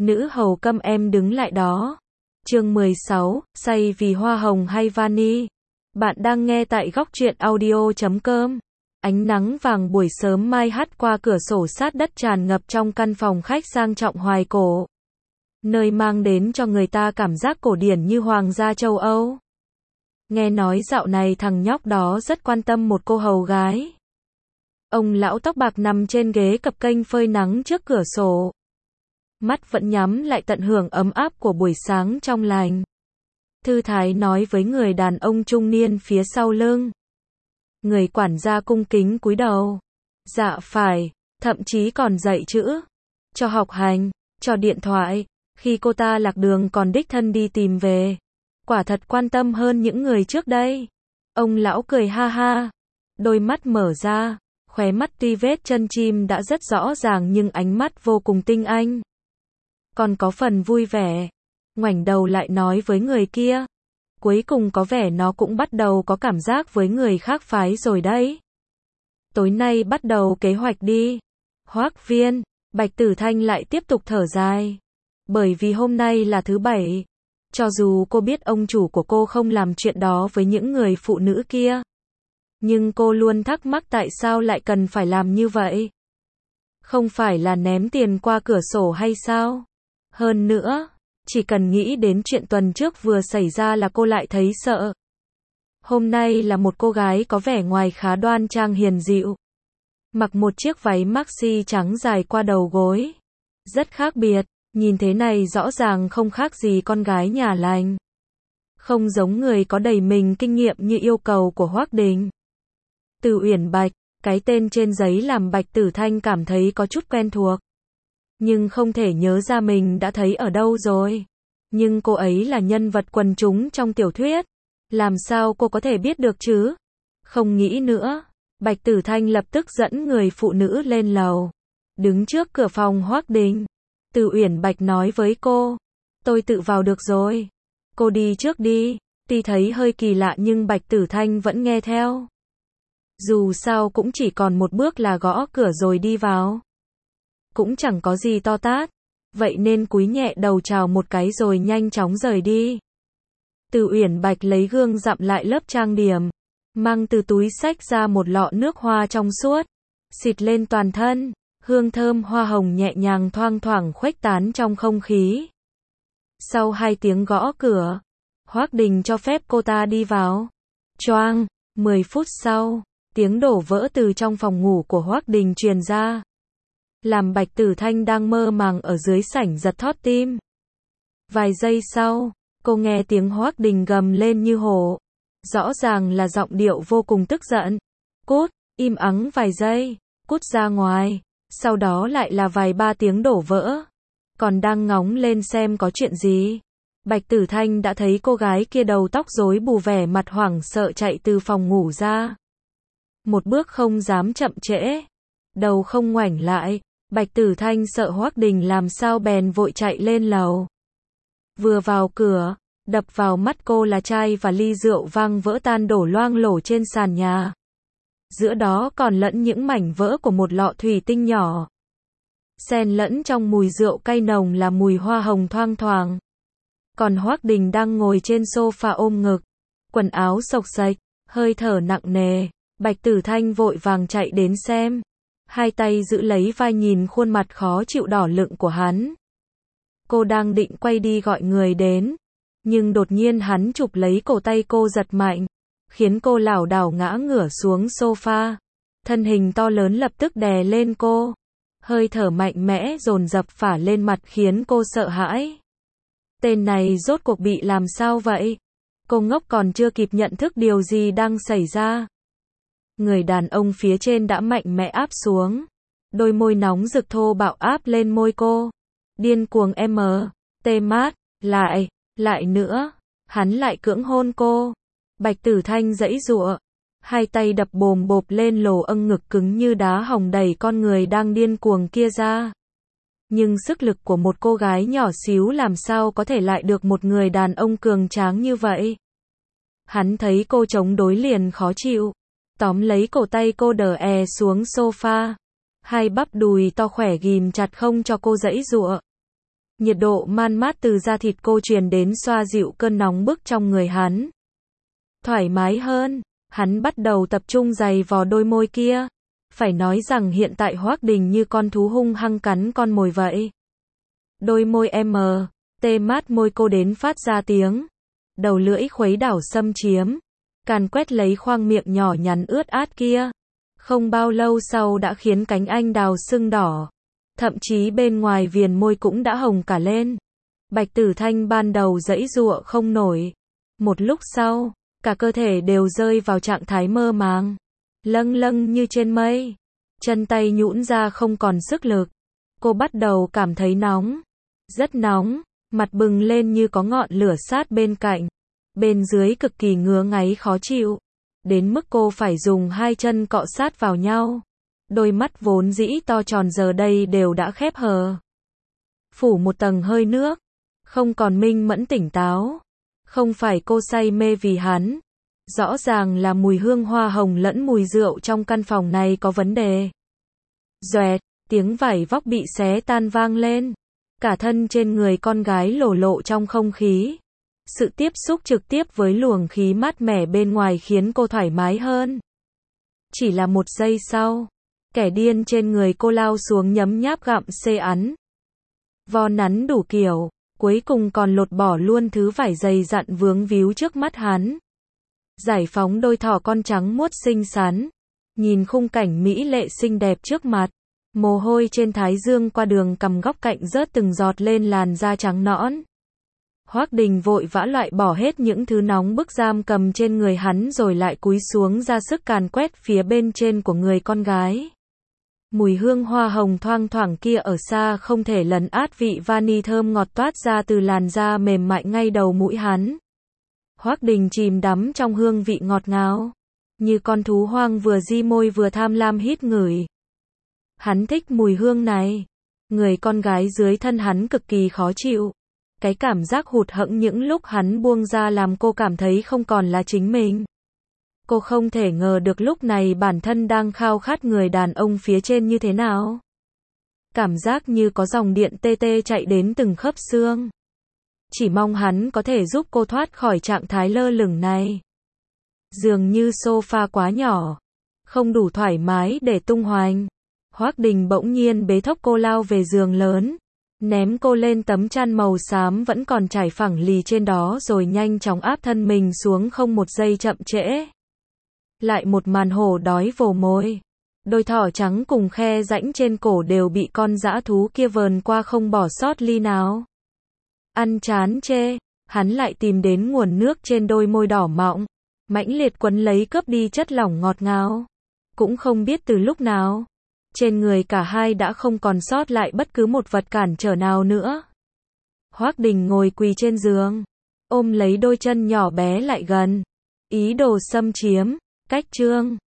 Nữ hầu câm em đứng lại đó. Chương 16, say vì hoa hồng hay vani? Bạn đang nghe tại góc truyện audio.com. Ánh nắng vàng buổi sớm mai hắt qua cửa sổ sát đất tràn ngập trong căn phòng khách sang trọng hoài cổ. Nơi mang đến cho người ta cảm giác cổ điển như hoàng gia châu Âu. Nghe nói dạo này thằng nhóc đó rất quan tâm một cô hầu gái. Ông lão tóc bạc nằm trên ghế cập kênh phơi nắng trước cửa sổ. Mắt vẫn nhắm lại tận hưởng ấm áp của buổi sáng trong lành. Thư thái nói với người đàn ông trung niên phía sau lưng. Người quản gia cung kính cúi đầu. Dạ phải, thậm chí còn dạy chữ. Cho học hành, cho điện thoại. Khi cô ta lạc đường còn đích thân đi tìm về. Quả thật quan tâm hơn những người trước đây. Ông lão cười ha ha. Đôi mắt mở ra. Khóe mắt tuy vết chân chim đã rất rõ ràng nhưng ánh mắt vô cùng tinh anh. Còn có phần vui vẻ. Ngoảnh đầu lại nói với người kia. Cuối cùng có vẻ nó cũng bắt đầu có cảm giác với người khác phái rồi đấy. Tối nay bắt đầu kế hoạch đi. Hoác Viên, Bạch Tử Thanh lại tiếp tục thở dài. Bởi vì hôm nay là thứ bảy. Cho dù cô biết ông chủ của cô không làm chuyện đó với những người phụ nữ kia. Nhưng cô luôn thắc mắc tại sao lại cần phải làm như vậy. Không phải là ném tiền qua cửa sổ hay sao? Hơn nữa, chỉ cần nghĩ đến chuyện tuần trước vừa xảy ra là cô lại thấy sợ. Hôm nay là một cô gái có vẻ ngoài khá đoan trang hiền dịu. Mặc một chiếc váy maxi trắng dài qua đầu gối. Rất khác biệt, nhìn thế này rõ ràng không khác gì con gái nhà lành. Không giống người có đầy mình kinh nghiệm như yêu cầu của Hoác Đình. Từ Uyển Bạch, cái tên trên giấy làm Bạch Tử Thanh cảm thấy có chút quen thuộc. Nhưng không thể nhớ ra mình đã thấy ở đâu rồi. Nhưng cô ấy là nhân vật quần chúng trong tiểu thuyết. Làm sao cô có thể biết được chứ? Không nghĩ nữa. Bạch Tử Thanh lập tức dẫn người phụ nữ lên lầu. Đứng trước cửa phòng Hoác Đình. Từ Uyển Bạch nói với cô. Tôi tự vào được rồi. Cô đi trước đi. Tuy thấy hơi kỳ lạ nhưng Bạch Tử Thanh vẫn nghe theo. Dù sao cũng chỉ còn một bước là gõ cửa rồi đi vào. Cũng chẳng có gì to tát. Vậy nên cúi nhẹ đầu chào một cái rồi nhanh chóng rời đi. Từ Uyển Bạch lấy gương dặm lại lớp trang điểm. Mang từ túi xách ra một lọ nước hoa trong suốt. Xịt lên toàn thân. Hương thơm hoa hồng nhẹ nhàng thoang thoảng khuếch tán trong không khí. Sau 2 tiếng gõ cửa, Hoác Đình cho phép cô ta đi vào. Choang, 10 phút sau, tiếng đổ vỡ từ trong phòng ngủ của Hoác Đình truyền ra. Làm Bạch Tử Thanh đang mơ màng ở dưới sảnh giật thót tim. Vài giây sau, cô nghe tiếng Hoác Đình gầm lên như hổ. Rõ ràng là giọng điệu vô cùng tức giận. Cút, im ắng vài giây, cút ra ngoài. Sau đó lại là vài 3 tiếng đổ vỡ. Còn đang ngóng lên xem có chuyện gì. Bạch Tử Thanh đã thấy cô gái kia đầu tóc rối bù vẻ mặt hoảng sợ chạy từ phòng ngủ ra. Một bước không dám chậm trễ. Đầu không ngoảnh lại. Bạch Tử Thanh sợ Hoác Đình làm sao bèn vội chạy lên lầu. Vừa vào cửa, đập vào mắt cô là chai và ly rượu vang vỡ tan đổ loang lổ trên sàn nhà. Giữa đó còn lẫn những mảnh vỡ của một lọ thủy tinh nhỏ. Xen lẫn trong mùi rượu cay nồng là mùi hoa hồng thoang thoảng. Còn Hoác Đình đang ngồi trên sofa ôm ngực. Quần áo xộc xệch, hơi thở nặng nề. Bạch Tử Thanh vội vàng chạy đến xem. 2 tay giữ lấy vai nhìn khuôn mặt khó chịu đỏ lựng của hắn. Cô đang định quay đi gọi người đến. Nhưng đột nhiên hắn chụp lấy cổ tay cô giật mạnh. Khiến cô lảo đảo ngã ngửa xuống sofa. Thân hình to lớn lập tức đè lên cô. Hơi thở mạnh mẽ dồn dập phả lên mặt khiến cô sợ hãi. Tên này rốt cuộc bị làm sao vậy? Cô ngốc còn chưa kịp nhận thức điều gì đang xảy ra. Người đàn ông phía trên đã mạnh mẽ áp xuống. Đôi môi nóng rực thô bạo áp lên môi cô. Điên cuồng tê mát, lại nữa. Hắn lại cưỡng hôn cô. Bạch Tử Thanh giãy giụa. 2 tay đập bồm bộp lên lồ âng ngực cứng như đá hồng đẩy con người đang điên cuồng kia ra. Nhưng sức lực của một cô gái nhỏ xíu làm sao có thể lại được một người đàn ông cường tráng như vậy. Hắn thấy cô chống đối liền khó chịu. Tóm lấy cổ tay cô đờ xuống sofa. 2 bắp đùi to khỏe ghìm chặt không cho cô giãy giụa. Nhiệt độ man mát từ da thịt cô truyền đến xoa dịu cơn nóng bức trong người hắn. Thoải mái hơn, hắn bắt đầu tập trung giày vò đôi môi kia. Phải nói rằng hiện tại Hoắc Đình như con thú hung hăng cắn con mồi vậy. Đôi môi tê mát môi cô đến phát ra tiếng. Đầu lưỡi khuấy đảo xâm chiếm. Càn quét lấy khoang miệng nhỏ nhắn ướt át kia. Không bao lâu sau đã khiến cánh anh đào sưng đỏ. Thậm chí bên ngoài viền môi cũng đã hồng cả lên. Bạch Tử Thanh ban đầu giãy giụa không nổi. Một lúc sau, cả cơ thể đều rơi vào trạng thái mơ màng. Lâng lâng như trên mây. Chân tay nhũn ra không còn sức lực. Cô bắt đầu cảm thấy nóng. Rất nóng, mặt bừng lên như có ngọn lửa sát bên cạnh. Bên dưới cực kỳ ngứa ngáy khó chịu. Đến mức cô phải dùng hai chân cọ sát vào nhau. Đôi mắt vốn dĩ to tròn giờ đây đều đã khép hờ. Phủ một tầng hơi nước. Không còn minh mẫn tỉnh táo. Không phải cô say mê vì hắn. Rõ ràng là mùi hương hoa hồng lẫn mùi rượu trong căn phòng này có vấn đề. Doẹt, tiếng vải vóc bị xé tan vang lên. Cả thân trên người con gái lổ lộ trong không khí. Sự tiếp xúc trực tiếp với luồng khí mát mẻ bên ngoài khiến cô thoải mái hơn. Chỉ là một giây sau, kẻ điên trên người cô lao xuống nhấm nháp gặm xê ắn. Vo nắn đủ kiểu, cuối cùng còn lột bỏ luôn thứ vải dày dặn vướng víu trước mắt hắn. Giải phóng đôi thỏ con trắng muốt xinh xắn. Nhìn khung cảnh mỹ lệ xinh đẹp trước mặt. Mồ hôi trên thái dương qua đường cằm góc cạnh rớt từng giọt lên làn da trắng nõn. Hoắc Đình vội vã loại bỏ hết những thứ nóng bức giam cầm trên người hắn rồi lại cúi xuống ra sức càn quét phía bên trên của người con gái. Mùi hương hoa hồng thoang thoảng kia ở xa không thể lấn át vị vani thơm ngọt toát ra từ làn da mềm mại ngay đầu mũi hắn. Hoắc Đình chìm đắm trong hương vị ngọt ngào, như con thú hoang vừa di môi vừa tham lam hít ngửi. Hắn thích mùi hương này. Người con gái dưới thân hắn cực kỳ khó chịu. Cái cảm giác hụt hẫng những lúc hắn buông ra làm cô cảm thấy không còn là chính mình. Cô không thể ngờ được lúc này bản thân đang khao khát người đàn ông phía trên như thế nào. Cảm giác như có dòng điện tê tê chạy đến từng khớp xương. Chỉ mong hắn có thể giúp cô thoát khỏi trạng thái lơ lửng này. Dường như sofa quá nhỏ, không đủ thoải mái để tung hoành. Hoắc Đình bỗng nhiên bế thốc cô lao về giường lớn, ném cô lên tấm chăn màu xám vẫn còn trải phẳng lì trên đó rồi nhanh chóng áp thân mình xuống không một giây chậm trễ. Lại một màn hổ đói vồ mồi. Đôi thỏ trắng cùng khe rãnh trên cổ đều bị con dã thú kia vờn qua không bỏ sót ly nào. Ăn chán chê, hắn lại tìm đến nguồn nước trên đôi môi đỏ mọng, mãnh liệt quấn lấy cướp đi chất lỏng ngọt ngào. Cũng không biết từ lúc nào, trên người cả hai đã không còn sót lại bất cứ một vật cản trở nào nữa. Hoắc Đình ngồi quỳ trên giường, ôm lấy đôi chân nhỏ bé lại gần, ý đồ xâm chiếm. Cách chương